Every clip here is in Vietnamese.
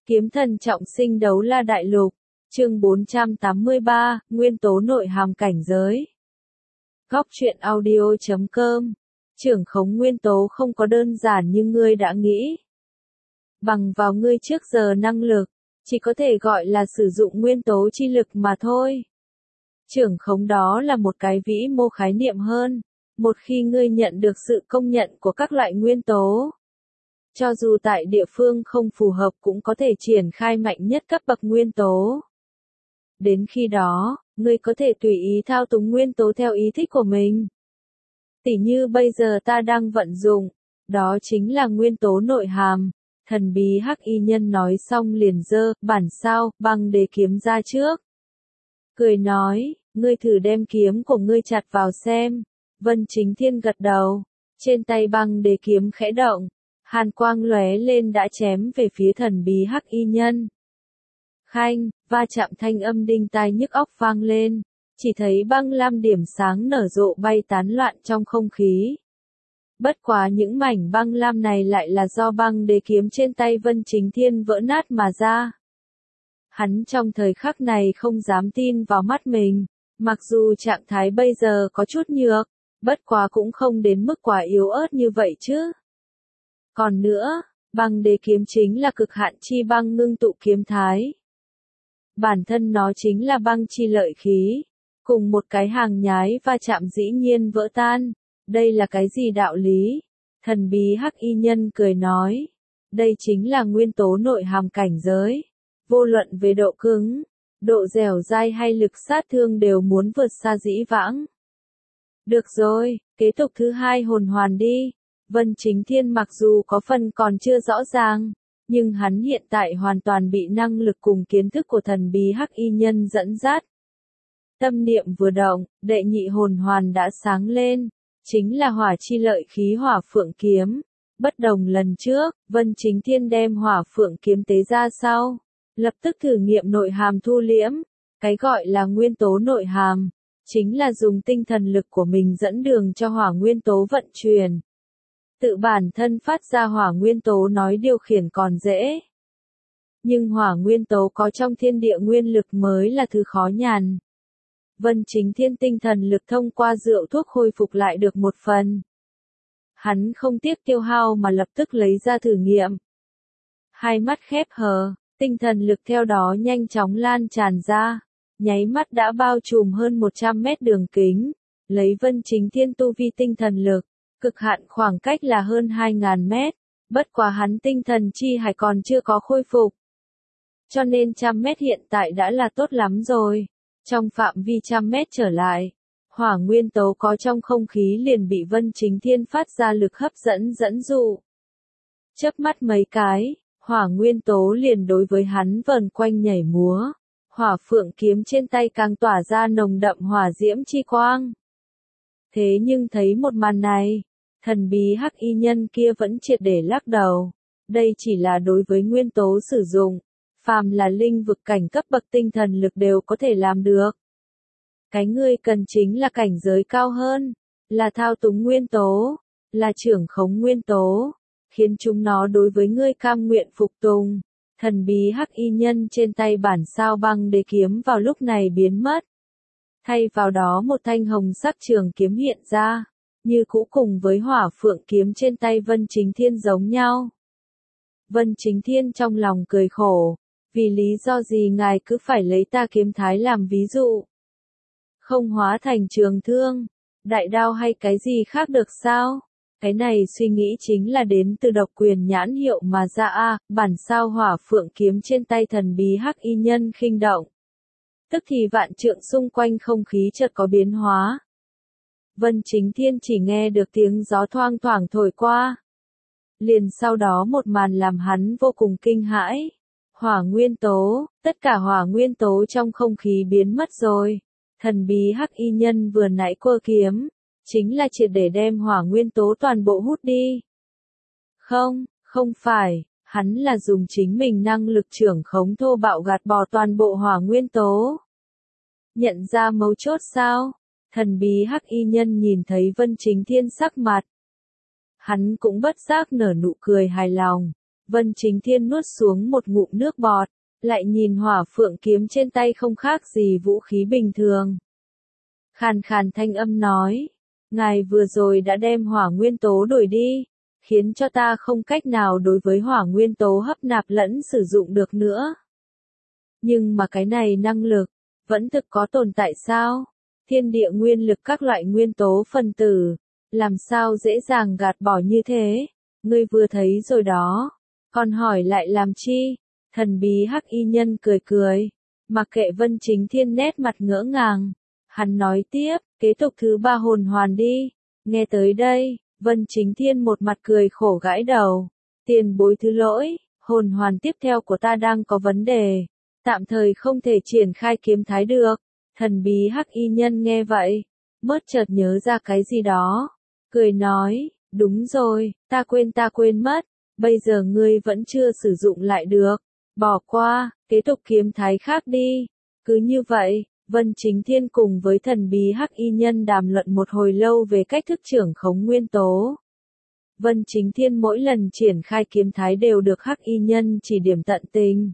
Kiếm thần trọng sinh đấu la đại lục, chương 483, nguyên tố nội hàm cảnh giới. Góc truyện audio.com. Trưởng khống nguyên tố không có đơn giản như ngươi đã nghĩ. Bằng vào ngươi trước giờ năng lực, chỉ có thể gọi là sử dụng nguyên tố chi lực mà thôi. Trưởng khống đó là một cái vĩ mô khái niệm hơn, một khi ngươi nhận được sự công nhận của các loại nguyên tố. Cho dù tại địa phương không phù hợp cũng có thể triển khai mạnh nhất cấp bậc nguyên tố. Đến khi đó, ngươi có thể tùy ý thao túng nguyên tố theo ý thích của mình. Tỉ như bây giờ ta đang vận dụng, đó chính là nguyên tố nội hàm. Thần bí hắc y nhân nói xong liền giơ bản sao băng đế kiếm ra trước. Cười nói, ngươi thử đem kiếm của ngươi chặt vào xem. Vân Chính Thiên gật đầu, trên tay băng đế kiếm khẽ động. Hàn quang lóe lên đã chém về phía thần bí hắc y nhân. Khanh, va chạm thanh âm đinh tai nhức óc vang lên, chỉ thấy băng lam điểm sáng nở rộ bay tán loạn trong không khí. Bất quá những mảnh băng lam này lại là do băng đế kiếm trên tay Vân Chính Thiên vỡ nát mà ra. Hắn trong thời khắc này không dám tin vào mắt mình, mặc dù trạng thái bây giờ có chút nhược, bất quá cũng không đến mức quá yếu ớt như vậy chứ. Còn nữa, băng đế kiếm chính là cực hạn chi băng ngưng tụ kiếm thái. Bản thân nó chính là băng chi lợi khí, cùng một cái hàng nhái va chạm dĩ nhiên vỡ tan. Đây là cái gì đạo lý? Thần bí hắc y nhân cười nói. Đây chính là nguyên tố nội hàm cảnh giới. Vô luận về độ cứng, độ dẻo dai hay lực sát thương đều muốn vượt xa dĩ vãng. Được rồi, kế tục thứ hai hồn hoàn đi. Vân Chính Thiên mặc dù có phần còn chưa rõ ràng, nhưng hắn hiện tại hoàn toàn bị năng lực cùng kiến thức của thần bí hắc y nhân dẫn dắt. Tâm niệm vừa động, đệ nhị hồn hoàn đã sáng lên, chính là hỏa chi lợi khí hỏa phượng kiếm. Bất đồng lần trước, Vân Chính Thiên đem hỏa phượng kiếm tế ra sau, lập tức thử nghiệm nội hàm thu liễm. Cái gọi là nguyên tố nội hàm, chính là dùng tinh thần lực của mình dẫn đường cho hỏa nguyên tố vận chuyển. Tự bản thân phát ra hỏa nguyên tố nói điều khiển còn dễ. Nhưng hỏa nguyên tố có trong thiên địa nguyên lực mới là thứ khó nhằn. Vân Chính Thiên tinh thần lực thông qua rượu thuốc hồi phục lại được một phần. Hắn không tiếc tiêu hao mà lập tức lấy ra thử nghiệm. Hai mắt khép hờ, tinh thần lực theo đó nhanh chóng lan tràn ra, nháy mắt đã bao trùm hơn 100 mét đường kính. Lấy Vân Chính Thiên tu vi tinh thần lực, cực hạn khoảng cách là hơn 2.000 mét, bất quá hắn tinh thần chi hải còn chưa có khôi phục. Cho nên 100 mét hiện tại đã là tốt lắm rồi. Trong phạm vi 100 mét trở lại, hỏa nguyên tố có trong không khí liền bị Vân Chính Thiên phát ra lực hấp dẫn dụ. Chớp mắt mấy cái, hỏa nguyên tố liền đối với hắn vần quanh nhảy múa. Hỏa phượng kiếm trên tay càng tỏa ra nồng đậm hỏa diễm chi quang. Thế nhưng thấy một màn này, thần bí hắc y nhân kia vẫn triệt để lắc đầu. Đây chỉ là đối với nguyên tố sử dụng, phàm là linh vực cảnh cấp bậc tinh thần lực đều có thể làm được. Cái ngươi cần chính là cảnh giới cao hơn, là thao túng nguyên tố, là trưởng khống nguyên tố, khiến chúng nó đối với ngươi cam nguyện phục tùng. Thần bí hắc y nhân trên tay bản sao băng đế kiếm vào lúc này biến mất. Thay vào đó một thanh hồng sắc trường kiếm hiện ra, như cũ cùng với hỏa phượng kiếm trên tay Vân Chính Thiên giống nhau. Vân Chính Thiên trong lòng cười khổ, vì lý do gì ngài cứ phải lấy ta kiếm thái làm ví dụ? Không hóa thành trường thương, đại đao hay cái gì khác được sao? Cái này suy nghĩ chính là đến từ độc quyền nhãn hiệu mà ra bản sao hỏa phượng kiếm trên tay thần bí hắc y nhân khinh động. Tức thì vạn trượng xung quanh không khí chợt có biến hóa. Vân Chính Thiên chỉ nghe được tiếng gió thoang thoảng thổi qua. Liền sau đó một màn làm hắn vô cùng kinh hãi. Hỏa nguyên tố, tất cả hỏa nguyên tố trong không khí biến mất rồi. Thần bí hắc y nhân vừa nãy quơ kiếm, chính là triệt để đem hỏa nguyên tố toàn bộ hút đi. Không phải, hắn là dùng chính mình năng lực trưởng khống thô bạo gạt bỏ toàn bộ hỏa nguyên tố. Nhận ra mấu chốt sao? Thần bí hắc y nhân nhìn thấy Vân Chính Thiên sắc mặt. Hắn cũng bất giác nở nụ cười hài lòng. Vân Chính Thiên nuốt xuống một ngụm nước bọt, lại nhìn hỏa phượng kiếm trên tay không khác gì vũ khí bình thường. Khàn khàn thanh âm nói, ngài vừa rồi đã đem hỏa nguyên tố đổi đi, khiến cho ta không cách nào đối với hỏa nguyên tố hấp nạp lẫn sử dụng được nữa. Nhưng mà cái này năng lực, vẫn thực có tồn tại sao? Thiên địa nguyên lực các loại nguyên tố phân tử, làm sao dễ dàng gạt bỏ như thế? Ngươi vừa thấy rồi đó, còn hỏi lại làm chi? Thần bí hắc y nhân cười cười, mặc kệ Vân Chính Thiên nét mặt ngỡ ngàng. Hắn nói tiếp, kế tục thứ 3 hồn hoàn đi. Nghe tới đây, Vân Chính Thiên một mặt cười khổ gãi đầu. Tiền bối thứ lỗi, hồn hoàn tiếp theo của ta đang có vấn đề. Tạm thời không thể triển khai kiếm thái được. Thần bí hắc y nhân nghe vậy, mất chợt nhớ ra cái gì đó. Cười nói, đúng rồi, ta quên mất. Bây giờ ngươi vẫn chưa sử dụng lại được. Bỏ qua, kế tục kiếm thái khác đi. Cứ như vậy, Vân Chính Thiên cùng với thần bí hắc y nhân đàm luận một hồi lâu về cách thức trưởng khống nguyên tố. Vân Chính Thiên mỗi lần triển khai kiếm thái đều được hắc y nhân chỉ điểm tận tình.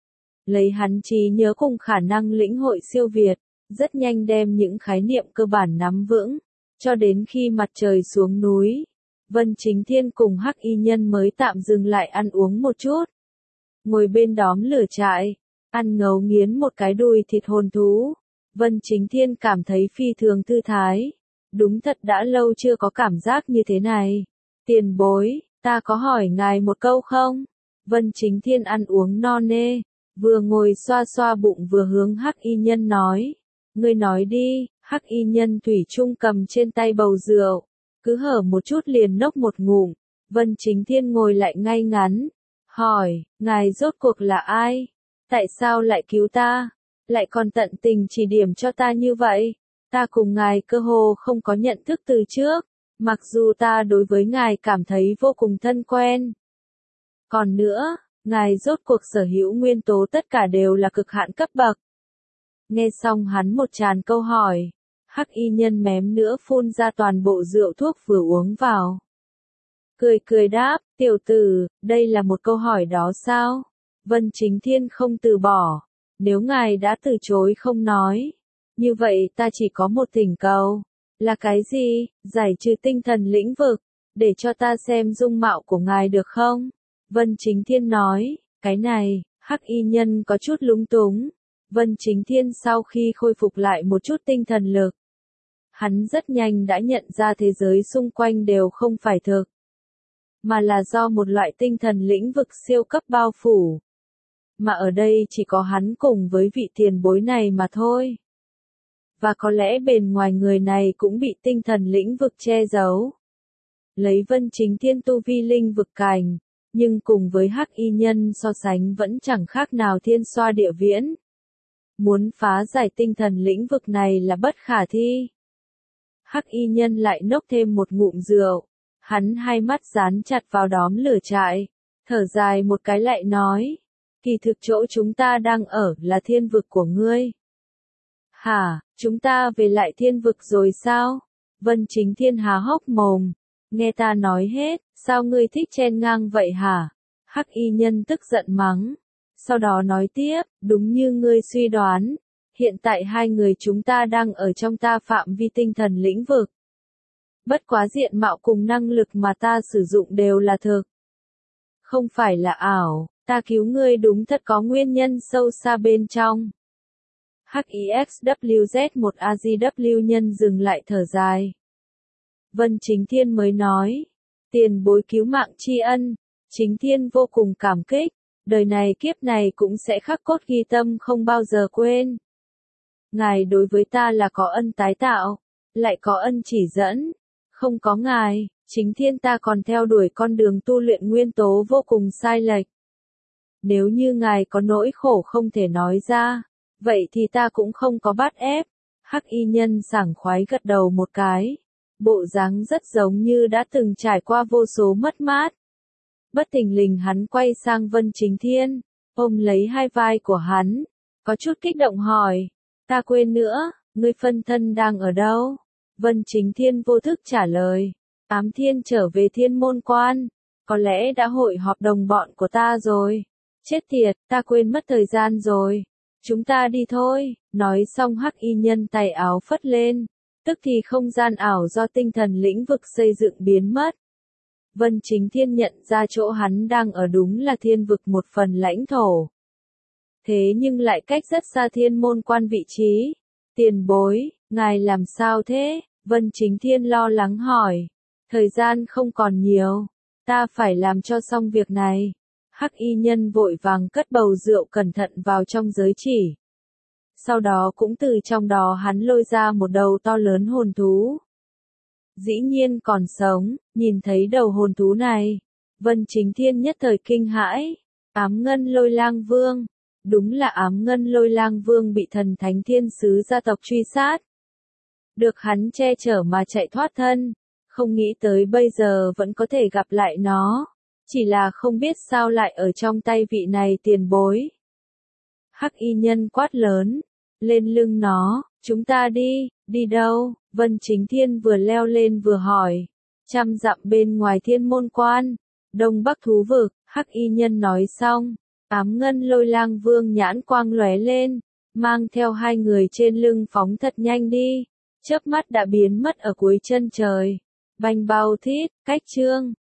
Lấy hắn trí nhớ cùng khả năng lĩnh hội siêu việt, rất nhanh đem những khái niệm cơ bản nắm vững, cho đến khi mặt trời xuống núi. Vân Chính Thiên cùng hắc y nhân mới tạm dừng lại ăn uống một chút. Ngồi bên đóm lửa trại, ăn ngấu nghiến một cái đùi thịt hồn thú. Vân Chính Thiên cảm thấy phi thường thư thái. Đúng thật đã lâu chưa có cảm giác như thế này. Tiền bối, ta có hỏi ngài một câu không? Vân Chính Thiên ăn uống no nê, vừa ngồi xoa xoa bụng vừa hướng hắc y nhân nói. Ngươi nói đi, hắc y nhân thủy chung cầm trên tay bầu rượu, cứ hở một chút liền nốc một ngụm. Vân Chính Thiên ngồi lại ngay ngắn, hỏi, ngài rốt cuộc là ai? Tại sao lại cứu ta? Lại còn tận tình chỉ điểm cho ta như vậy? Ta cùng ngài cơ hồ không có nhận thức từ trước, mặc dù ta đối với ngài cảm thấy vô cùng thân quen. Còn nữa, ngài rốt cuộc sở hữu nguyên tố tất cả đều là cực hạn cấp bậc. Nghe xong hắn một tràn câu hỏi, hắc y nhân mém nữa phun ra toàn bộ rượu thuốc vừa uống vào. Cười cười đáp, tiểu tử, đây là một câu hỏi đó sao? Vân Chính Thiên không từ bỏ. Nếu ngài đã từ chối không nói, như vậy ta chỉ có một thỉnh cầu. Là cái gì? Giải trừ tinh thần lĩnh vực, để cho ta xem dung mạo của ngài được không? Vân Chính Thiên nói, cái này, hắc y nhân có chút lúng túng. Vân Chính Thiên sau khi khôi phục lại một chút tinh thần lực, hắn rất nhanh đã nhận ra thế giới xung quanh đều không phải thực, mà là do một loại tinh thần lĩnh vực siêu cấp bao phủ. Mà ở đây chỉ có hắn cùng với vị tiền bối này mà thôi. Và có lẽ bên ngoài người này cũng bị tinh thần lĩnh vực che giấu. Lấy Vân Chính Thiên tu vi linh vực cảnh, nhưng cùng với hắc y nhân so sánh vẫn chẳng khác nào thiên xoa địa viễn. Muốn phá giải tinh thần lĩnh vực này là bất khả thi. Hắc y nhân lại nốc thêm một ngụm rượu, hắn hai mắt dán chặt vào đóm lửa trại, thở dài một cái lại nói, kỳ thực chỗ chúng ta đang ở là thiên vực của ngươi. Hả, chúng ta về lại thiên vực rồi sao? Vân Chính Thiên há hốc mồm, nghe ta nói hết, sao ngươi thích chen ngang vậy hả? Hắc y nhân tức giận mắng, sau đó nói tiếp, đúng như ngươi suy đoán, hiện tại hai người chúng ta đang ở trong ta phạm vi tinh thần lĩnh vực. Bất quá diện mạo cùng năng lực mà ta sử dụng đều là thực. Không phải là ảo, ta cứu ngươi đúng thật có nguyên nhân sâu xa bên trong. HIXWZ1AGW nhân dừng lại thở dài. Vân Chính Thiên mới nói, tiền bối cứu mạng tri ân, Chính Thiên vô cùng cảm kích, đời này kiếp này cũng sẽ khắc cốt ghi tâm không bao giờ quên. Ngài đối với ta là có ân tái tạo, lại có ân chỉ dẫn, không có ngài, Chính Thiên ta còn theo đuổi con đường tu luyện nguyên tố vô cùng sai lệch. Nếu như ngài có nỗi khổ không thể nói ra, vậy thì ta cũng không có bắt ép. Hắc y nhân sảng khoái gật đầu một cái, bộ dáng rất giống như đã từng trải qua vô số mất mát. Bất thình lình hắn quay sang Vân Chính Thiên, ôm lấy hai vai của hắn, có chút kích động hỏi, ta quên nữa, ngươi phân thân đang ở đâu? Vân Chính Thiên vô thức trả lời, Ám Thiên trở về Thiên Môn Quan, có lẽ đã hội họp đồng bọn của ta rồi. Chết tiệt, ta quên mất thời gian rồi. Chúng ta đi thôi, nói xong hắc y nhân tay áo phất lên, tức thì không gian ảo do tinh thần lĩnh vực xây dựng biến mất. Vân Chính Thiên nhận ra chỗ hắn đang ở đúng là thiên vực một phần lãnh thổ. Thế nhưng lại cách rất xa thiên môn quan vị trí. Tiền bối, ngài làm sao thế? Vân Chính Thiên lo lắng hỏi. Thời gian không còn nhiều, ta phải làm cho xong việc này. Hắc y nhân vội vàng cất bầu rượu cẩn thận vào trong giới chỉ. Sau đó cũng từ trong đó hắn lôi ra một đầu to lớn hồn thú. Dĩ nhiên còn sống, nhìn thấy đầu hồn thú này. Vân Chính Thiên nhất thời kinh hãi. Ám ngân lôi lang vương. Đúng là ám ngân lôi lang vương bị thần thánh thiên sứ gia tộc truy sát. Được hắn che chở mà chạy thoát thân. Không nghĩ tới bây giờ vẫn có thể gặp lại nó. Chỉ là không biết sao lại ở trong tay vị này tiền bối. Hắc y nhân quát lớn. Lên lưng nó, chúng ta đi, đi đâu? Vân Chính Thiên vừa leo lên vừa hỏi. 100 dặm bên ngoài thiên môn quan, đông bắc thú vực, hắc y nhân nói xong. Ám ngân lôi lang vương nhãn quang lóe lên, mang theo hai người trên lưng phóng thật nhanh đi. Chớp mắt đã biến mất ở cuối chân trời. Bành bao thít, cách chương.